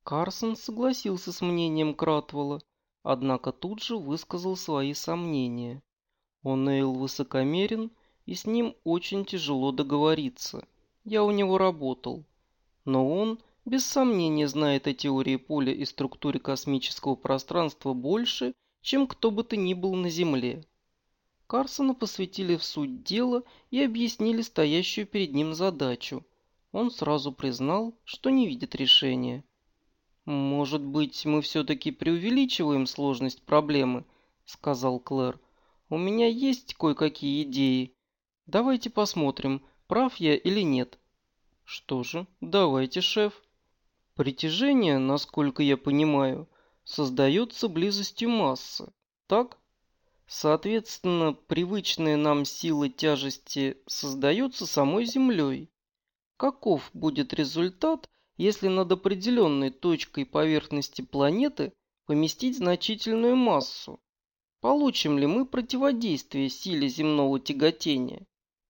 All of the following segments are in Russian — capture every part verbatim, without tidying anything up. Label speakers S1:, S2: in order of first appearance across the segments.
S1: Карсон согласился с мнением Кратвелла, однако тут же высказал свои сомнения. О'Нейл высокомерен, и с ним очень тяжело договориться. Я у него работал. Но он, без сомнения, знает о теории поля и структуре космического пространства больше, чем кто бы то ни был на Земле. Карсона посвятили в суть дела и объяснили стоящую перед ним задачу. Он сразу признал, что не видит решения. «Может быть, мы все-таки преувеличиваем сложность проблемы», — сказал Клэр. «У меня есть кое-какие идеи. Давайте посмотрим, прав я или нет». «Что же, давайте, шеф». Притяжение, насколько я понимаю, создается близостью массы, так? Соответственно, привычная нам сила тяжести создается самой Землей. Каков будет результат, если над определенной точкой поверхности планеты поместить значительную массу? Получим ли мы противодействие силе земного тяготения?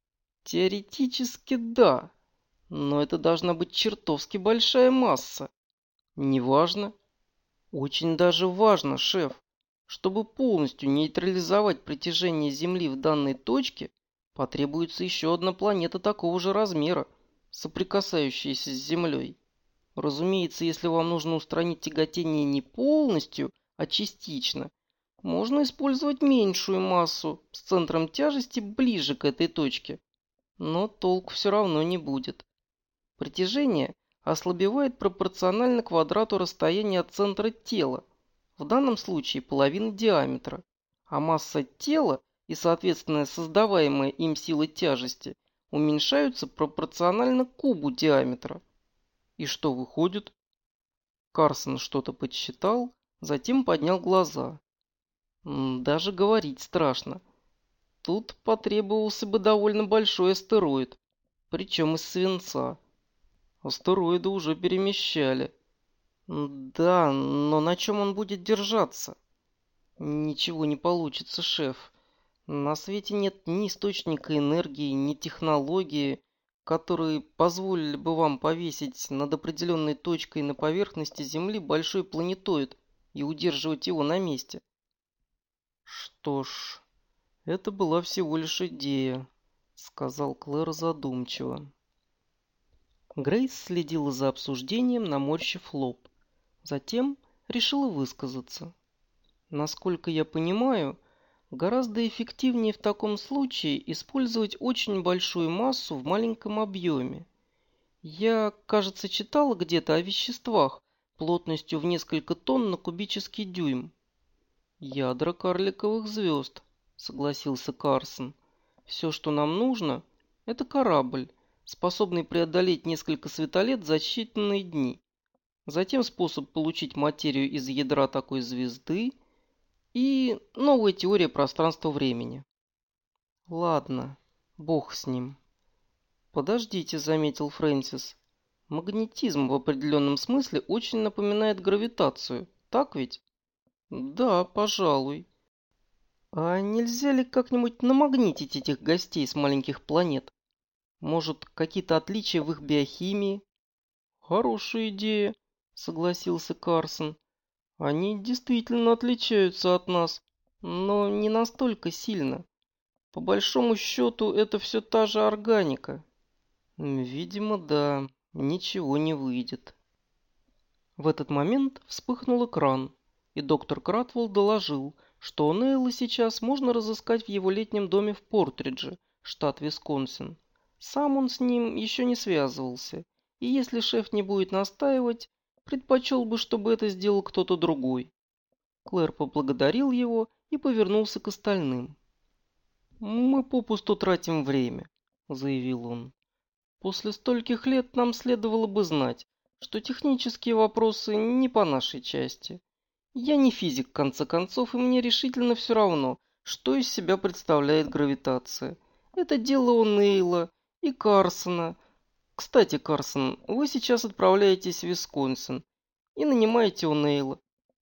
S1: Теоретически да, но это должна быть чертовски большая масса. Неважно. Очень даже важно, шеф. Чтобы полностью нейтрализовать притяжение Земли в данной точке, потребуется еще одна планета такого же размера, соприкасающаяся с Землей. Разумеется, если вам нужно устранить тяготение не полностью, а частично, можно использовать меньшую массу с центром тяжести ближе к этой точке. Но толку все равно не будет. Притяжение ослабевает пропорционально квадрату расстояния от центра тела, в данном случае половины диаметра, а масса тела и, соответственно, создаваемая им сила тяжести уменьшаются пропорционально кубу диаметра. И что выходит? Карсон что-то подсчитал, затем поднял глаза. М, Даже говорить страшно. Тут потребовался бы довольно большой астероид, причем из свинца. Астероиды уже перемещали. Да, но на чем он будет держаться? Ничего не получится, шеф. На свете нет ни источника энергии, ни технологии, которые позволили бы вам повесить над определенной точкой на поверхности Земли большой планетоид и удерживать его на месте. Что ж, это была всего лишь идея, сказал Клэр задумчиво. Грейс следила за обсуждением, наморщив лоб. Затем решила высказаться. Насколько я понимаю, гораздо эффективнее в таком случае использовать очень большую массу в маленьком объеме. Я, кажется, читала где-то о веществах плотностью в несколько тонн на кубический дюйм. Ядра карликовых звезд, согласился Карсон. Все, что нам нужно, это корабль, способный преодолеть несколько светолет за считанные дни. Затем способ получить материю из ядра такой звезды и новая теория пространства-времени. Ладно, бог с ним. Подождите, заметил Фрэнсис. Магнетизм в определенном смысле очень напоминает гравитацию, так ведь? Да, пожалуй. А нельзя ли как-нибудь намагнитить этих гостей с маленьких планет? Может, какие-то отличия в их биохимии? Хорошая идея, согласился Карсон. Они действительно отличаются от нас, но не настолько сильно. По большому счету, это все та же органика. Видимо, да, ничего не выйдет. В этот момент вспыхнул экран, и доктор Кратвелл доложил, что О'Нейла сейчас можно разыскать в его летнем доме в Портридже, штат Висконсин. Сам он с ним еще не связывался, и если шеф не будет настаивать, предпочел бы, чтобы это сделал кто-то другой. Клэр поблагодарил его и повернулся к остальным. «Мы попусту тратим время», — заявил он. «После стольких лет нам следовало бы знать, что технические вопросы не по нашей части. Я не физик, в конце концов, и мне решительно все равно, что из себя представляет гравитация. Это дело О'Нейла и Карсона. Кстати, Карсон, вы сейчас отправляетесь в Висконсин и нанимаете О'Нейла.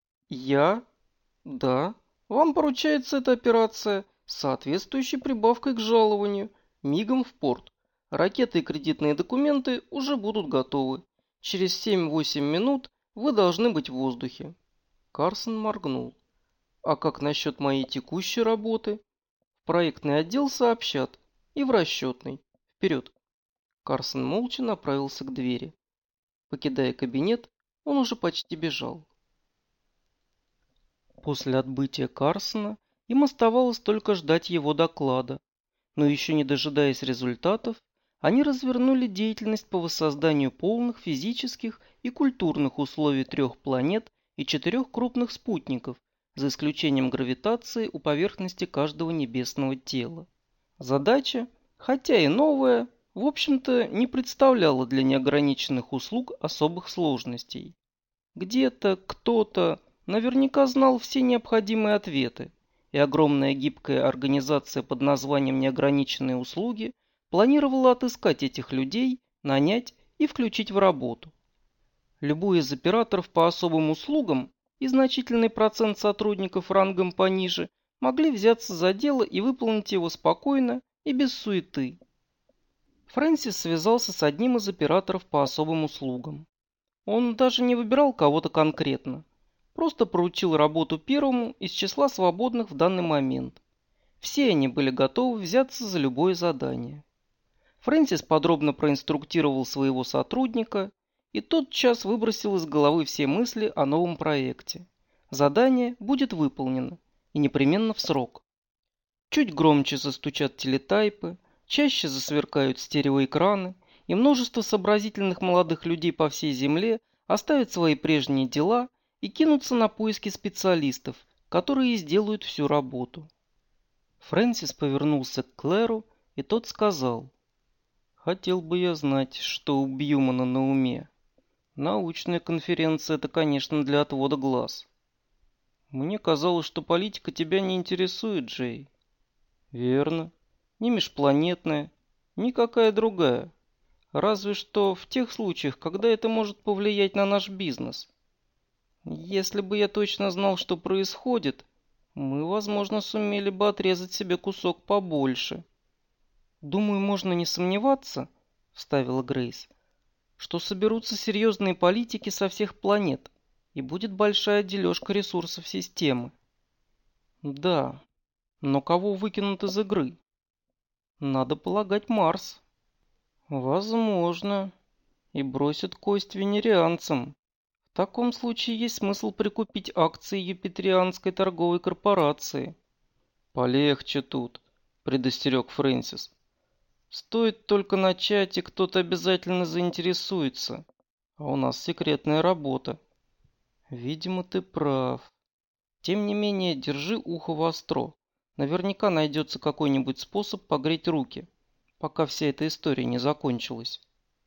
S1: Я? Да. Вам поручается эта операция с соответствующей прибавкой к жалованию. Мигом в порт. Ракеты и кредитные документы уже будут готовы. Через семь-восемь минут Вы должны быть в воздухе. Карсон моргнул. А как насчет моей текущей работы? В проектный отдел сообщат. И в расчетный. Вперед. Карсон молча направился к двери. Покидая кабинет, он уже почти бежал. После отбытия Карсона им оставалось только ждать его доклада. Но еще не дожидаясь результатов, они развернули деятельность по воссозданию полных физических и культурных условий трех планет и четырех крупных спутников, за исключением гравитации у поверхности каждого небесного тела. Задача, хотя и новая, в общем-то не представляла для неограниченных услуг особых сложностей. Где-то кто-то наверняка знал все необходимые ответы, и огромная гибкая организация под названием «Неограниченные услуги» планировала отыскать этих людей, нанять и включить в работу. Любой из операторов по особым услугам и значительный процент сотрудников рангом пониже могли взяться за дело и выполнить его спокойно и без суеты. Фрэнсис связался с одним из операторов по особым услугам. Он даже не выбирал кого-то конкретно, просто поручил работу первому из числа свободных в данный момент. Все они были готовы взяться за любое задание. Фрэнсис подробно проинструктировал своего сотрудника, и тотчас выбросил из головы все мысли о новом проекте. Задание будет выполнено, и непременно в срок. Чуть громче застучат телетайпы, чаще засверкают стереоэкраны, и множество сообразительных молодых людей по всей Земле оставят свои прежние дела и кинутся на поиски специалистов, которые сделают всю работу. Фрэнсис повернулся к Клэру, и тот сказал: «Хотел бы я знать, что у Бьюмана на уме. Научная конференция – это, конечно, для отвода глаз. Мне казалось, что политика тебя не интересует, Джей». «Верно. Ни межпланетная, ни какая другая. Разве что в тех случаях, когда это может повлиять на наш бизнес. Если бы я точно знал, что происходит, мы, возможно, сумели бы отрезать себе кусок побольше». «Думаю, можно не сомневаться», — вставила Грейс, «что соберутся серьезные политики со всех планет, и будет большая дележка ресурсов системы». «Да, но кого выкинут из игры?» «Надо полагать, Марс». «Возможно. И бросят кость венерианцам. В таком случае есть смысл прикупить акции юпитерианской торговой корпорации». «Полегче тут», — предостерег Фрэнсис. «Стоит только начать, и кто-то обязательно заинтересуется. А у нас секретная работа». «Видимо, ты прав. Тем не менее, держи ухо востро. Наверняка найдется какой-нибудь способ погреть руки, пока вся эта история не закончилась».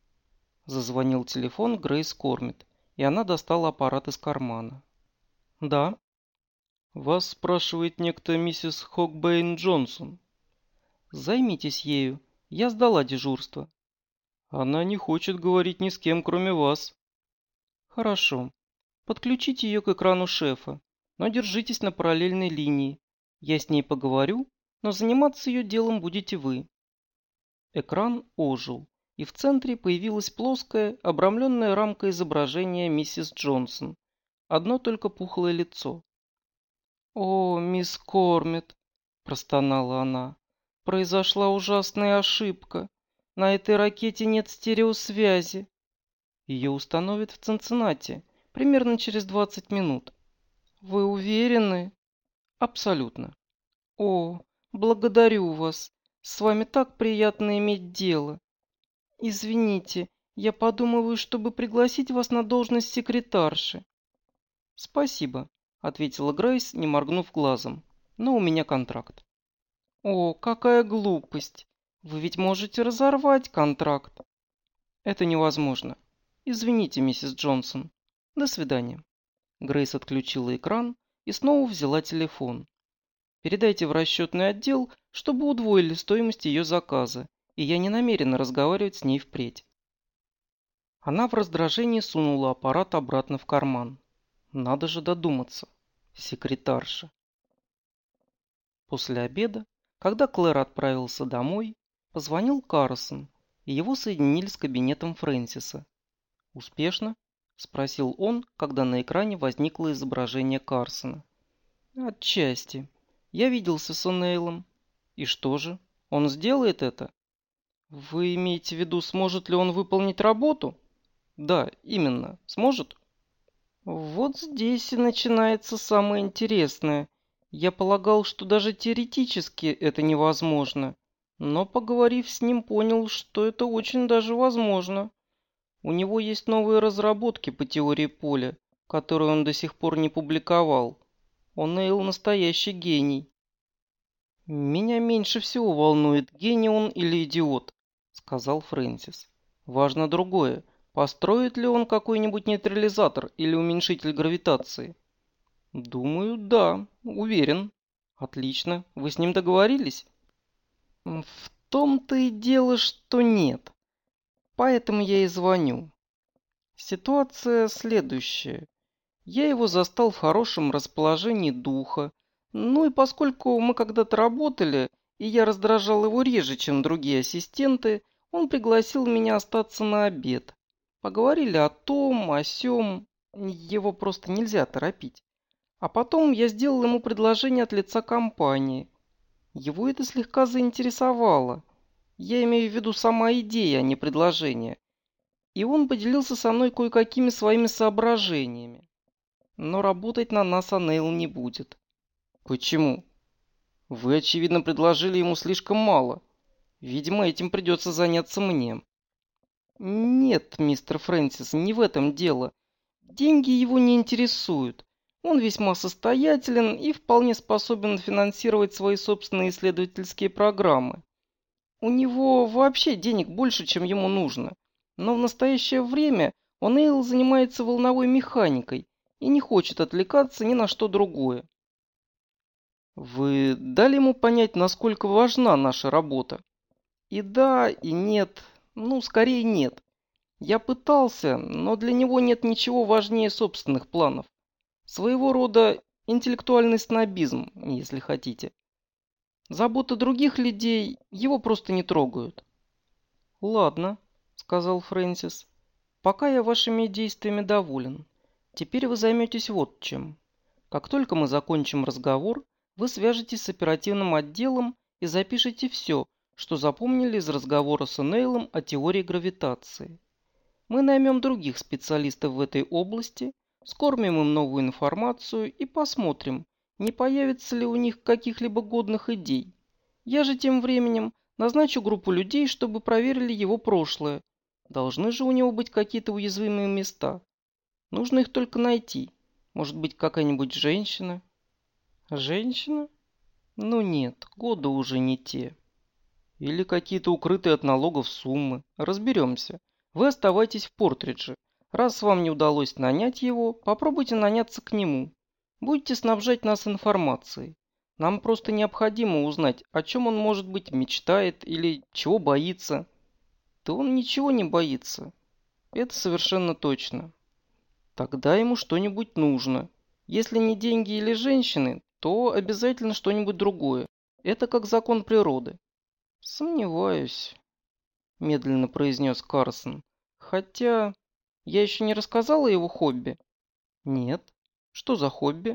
S1: Зазвонил телефон Грейс Кормит, и она достала аппарат из кармана. «Да?» «Вас спрашивает некто миссис Хокбейн Джонсон». «Займитесь ею. Я сдала дежурство». «Она не хочет говорить ни с кем, кроме вас». «Хорошо. Подключите ее к экрану шефа, но держитесь на параллельной линии. Я с ней поговорю, но заниматься ее делом будете вы». Экран ожил, и в центре появилась плоская, обрамленная рамкой изображения миссис Джонсон. Одно только пухлое лицо. «О, мисс Кормит», – простонала она, – «произошла ужасная ошибка. На этой ракете нет стереосвязи. Ее установят в Цинциннати примерно через двадцать минут». «Вы уверены?» «Абсолютно». «О, благодарю вас. С вами так приятно иметь дело. Извините, я подумываю, чтобы пригласить вас на должность секретарши». «Спасибо», — ответила Грейс, не моргнув глазом. «Но у меня контракт». «О, какая глупость! Вы ведь можете разорвать контракт». «Это невозможно. Извините, миссис Джонсон. До свидания». Грейс отключила экран и снова взяла телефон. «Передайте в расчетный отдел, чтобы удвоили стоимость ее заказа, и я не намерена разговаривать с ней впредь». Она в раздражении сунула аппарат обратно в карман. Надо же додуматься. Секретарша. После обеда, когда Клэр отправился домой, позвонил Карсон, и его соединили с кабинетом Фрэнсиса. «Успешно?» – спросил он, когда на экране возникло изображение Карсона. Отчасти. Я виделся с О'Нейлом. И что же? Он сделает это? Вы имеете в виду, сможет ли он выполнить работу? Да, именно. Сможет? Вот здесь и начинается самое интересное. Я полагал, что даже теоретически это невозможно. Но, поговорив с ним, понял, что это очень даже возможно. У него есть новые разработки по теории поля, которые он до сих пор не публиковал. О'Нейл настоящий гений. «Меня меньше всего волнует, гений он или идиот», — сказал Фрэнсис. «Важно другое. Построит ли он какой-нибудь нейтрализатор или уменьшитель гравитации?» «Думаю, да. Уверен». «Отлично. Вы с ним договорились?» «В том-то и дело, что нет. Поэтому я и звоню. Ситуация следующая. Я его застал в хорошем расположении духа. Ну и поскольку мы когда-то работали, и я раздражал его реже, чем другие ассистенты, он пригласил меня остаться на обед. Поговорили о том, о сём. Его просто нельзя торопить. А потом я сделал ему предложение от лица компании. Его это слегка заинтересовало. Я имею в виду сама идея, а не предложение. И он поделился со мной кое-какими своими соображениями. Но работать на нас О'Нейл не будет. Почему? Вы, очевидно, предложили ему слишком мало. Видимо, этим придется заняться мне. Нет, мистер Фрэнсис, не в этом дело. Деньги его не интересуют. Он весьма состоятелен и вполне способен финансировать свои собственные исследовательские программы. У него вообще денег больше, чем ему нужно. Но в настоящее время О'Нейл занимается волновой механикой и не хочет отвлекаться ни на что другое. Вы дали ему понять, насколько важна наша работа? И да, и нет. Ну, скорее нет. Я пытался, но для него нет ничего важнее собственных планов. Своего рода интеллектуальный снобизм, если хотите. Заботы других людей его просто не трогают. «Ладно», — сказал Фрэнсис. «Пока я вашими действиями доволен. Теперь вы займетесь вот чем. Как только мы закончим разговор, вы свяжетесь с оперативным отделом и запишите все, что запомнили из разговора с О'Нейлом о теории гравитации. Мы наймем других специалистов в этой области, скормим им новую информацию и посмотрим, не появится ли у них каких-либо годных идей. Я же тем временем назначу группу людей, чтобы проверили его прошлое. Должны же у него быть какие-то уязвимые места. Нужно их только найти. Может быть, какая-нибудь женщина? Женщина? Ну нет, годы уже не те. Или какие-то укрытые от налогов суммы. Разберемся. Вы оставайтесь в Портридже. Раз вам не удалось нанять его, попробуйте наняться к нему. Будете снабжать нас информацией. Нам просто необходимо узнать, о чем он, может быть, мечтает или чего боится. Да он ничего не боится. Это совершенно точно. Тогда ему что-нибудь нужно. Если не деньги или женщины, то обязательно что-нибудь другое. Это как закон природы. Сомневаюсь, медленно произнес Карсон. Хотя я еще не рассказал о его хобби. Нет. Что за хобби?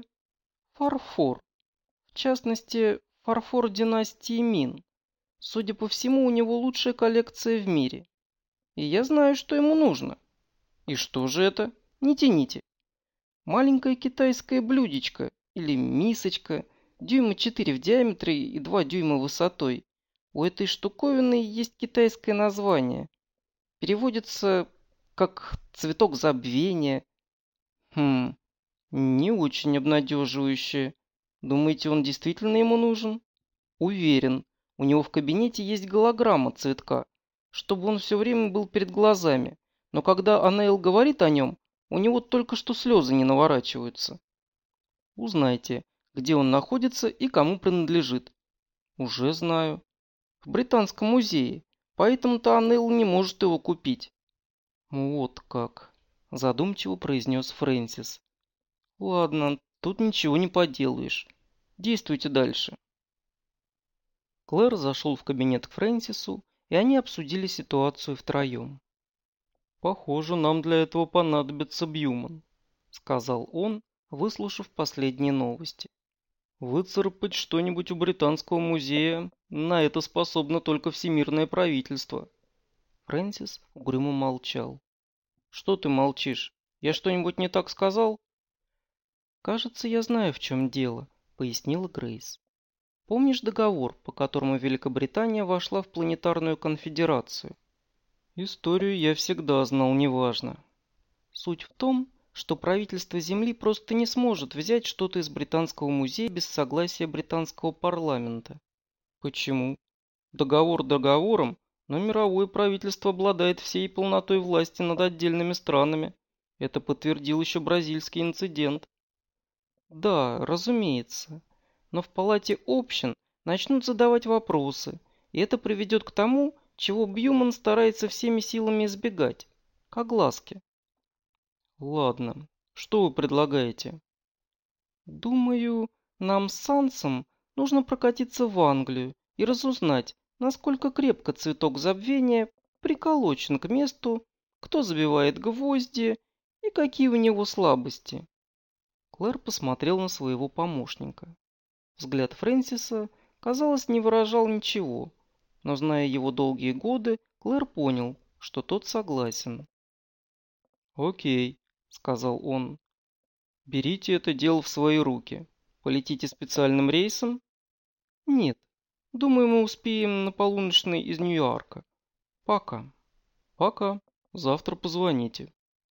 S1: Фарфор. В частности, фарфор династии Мин. Судя по всему, у него лучшая коллекция в мире. И я знаю, что ему нужно. И что же это? Не тяните. Маленькое китайское блюдечко или мисочка, дюйма четыре в диаметре и два дюйма высотой. У этой штуковины есть китайское название. Переводится как «цветок забвения». Хм, не очень обнадеживающе. Думаете, он действительно ему нужен? Уверен, у него в кабинете есть голограмма цветка, чтобы он все время был перед глазами. Но когда О'Нейл говорит о нем, у него только что слезы не наворачиваются. Узнайте, где он находится и кому принадлежит. Уже знаю. В Британском музее. Поэтому-то О'Нейл не может его купить. Вот как. Задумчиво произнес Фрэнсис. Ладно, тут ничего не поделаешь. Действуйте дальше. Клэр зашел в кабинет к Фрэнсису, и они обсудили ситуацию втроем. «Похоже, нам для этого понадобится Бьюман», — сказал он, выслушав последние новости. «Выцарапать что-нибудь у Британского музея на это способно только всемирное правительство». Фрэнсис угрюмо молчал. «Что ты молчишь? Я что-нибудь не так сказал?» «Кажется, я знаю, в чем дело», — пояснила Грейс. «Помнишь договор, по которому Великобритания вошла в планетарную конфедерацию?» «Историю я всегда знал неважно. Суть в том, что правительство Земли просто не сможет взять что-то из Британского музея без согласия британского парламента». «Почему?» «Договор договором, но мировое правительство обладает всей полнотой власти над отдельными странами. Это подтвердил еще бразильский инцидент». «Да, разумеется. Но в палате общин начнут задавать вопросы, и это приведет к тому, чего Бьюман старается всеми силами избегать, к огласке». «Ладно, что вы предлагаете?» «Думаю, нам с Сансом нужно прокатиться в Англию и разузнать, насколько крепко цветок забвения приколочен к месту, кто забивает гвозди и какие у него слабости». Клэр посмотрел на своего помощника. Взгляд Фрэнсиса, казалось, не выражал ничего, но, зная его долгие годы, Клэр понял, что тот согласен. «Окей», — сказал он. «Берите это дело в свои руки. Полетите специальным рейсом?» «Нет. Думаю, мы успеем на полуночный из Нью-Йорка. Пока». «Пока. Завтра позвоните».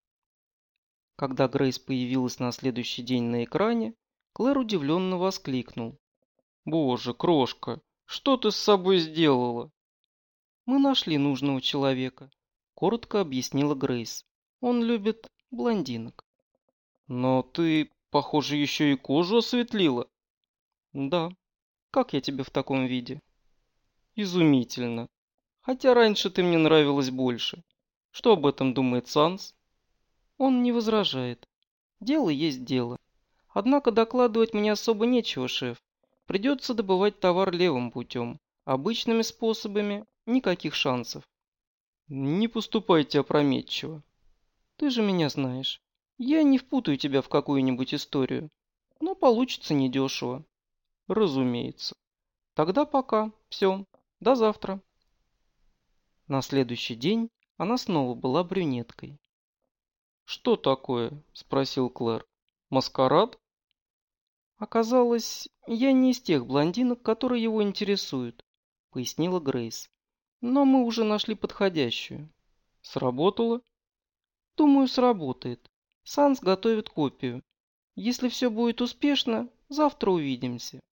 S1: Когда Грейс появилась на следующий день на экране, Клэр удивленно воскликнул. «Боже, крошка, что ты с собой сделала?» «Мы нашли нужного человека», — коротко объяснила Грейс. «Он любит блондинок». «Но ты, похоже, еще и кожу осветлила». «Да. Как я тебе в таком виде?» «Изумительно. Хотя раньше ты мне нравилась больше. Что об этом думает Санс?» «Он не возражает. Дело есть дело. Однако докладывать мне особо нечего, шеф. Придется добывать товар левым путем. Обычными способами никаких шансов». «Не поступайте опрометчиво. Ты же меня знаешь. Я не впутаю тебя в какую-нибудь историю. Но получится недешево». «Разумеется. Тогда пока. Все. До завтра». На следующий день она снова была брюнеткой. «Что такое?» – спросил Клэр. «Маскарад?» «Оказалось, я не из тех блондинок, которые его интересуют», – пояснила Грейс. «Но мы уже нашли подходящую». «Сработало?» «Думаю, сработает. Санс готовит копию. Если все будет успешно, завтра увидимся».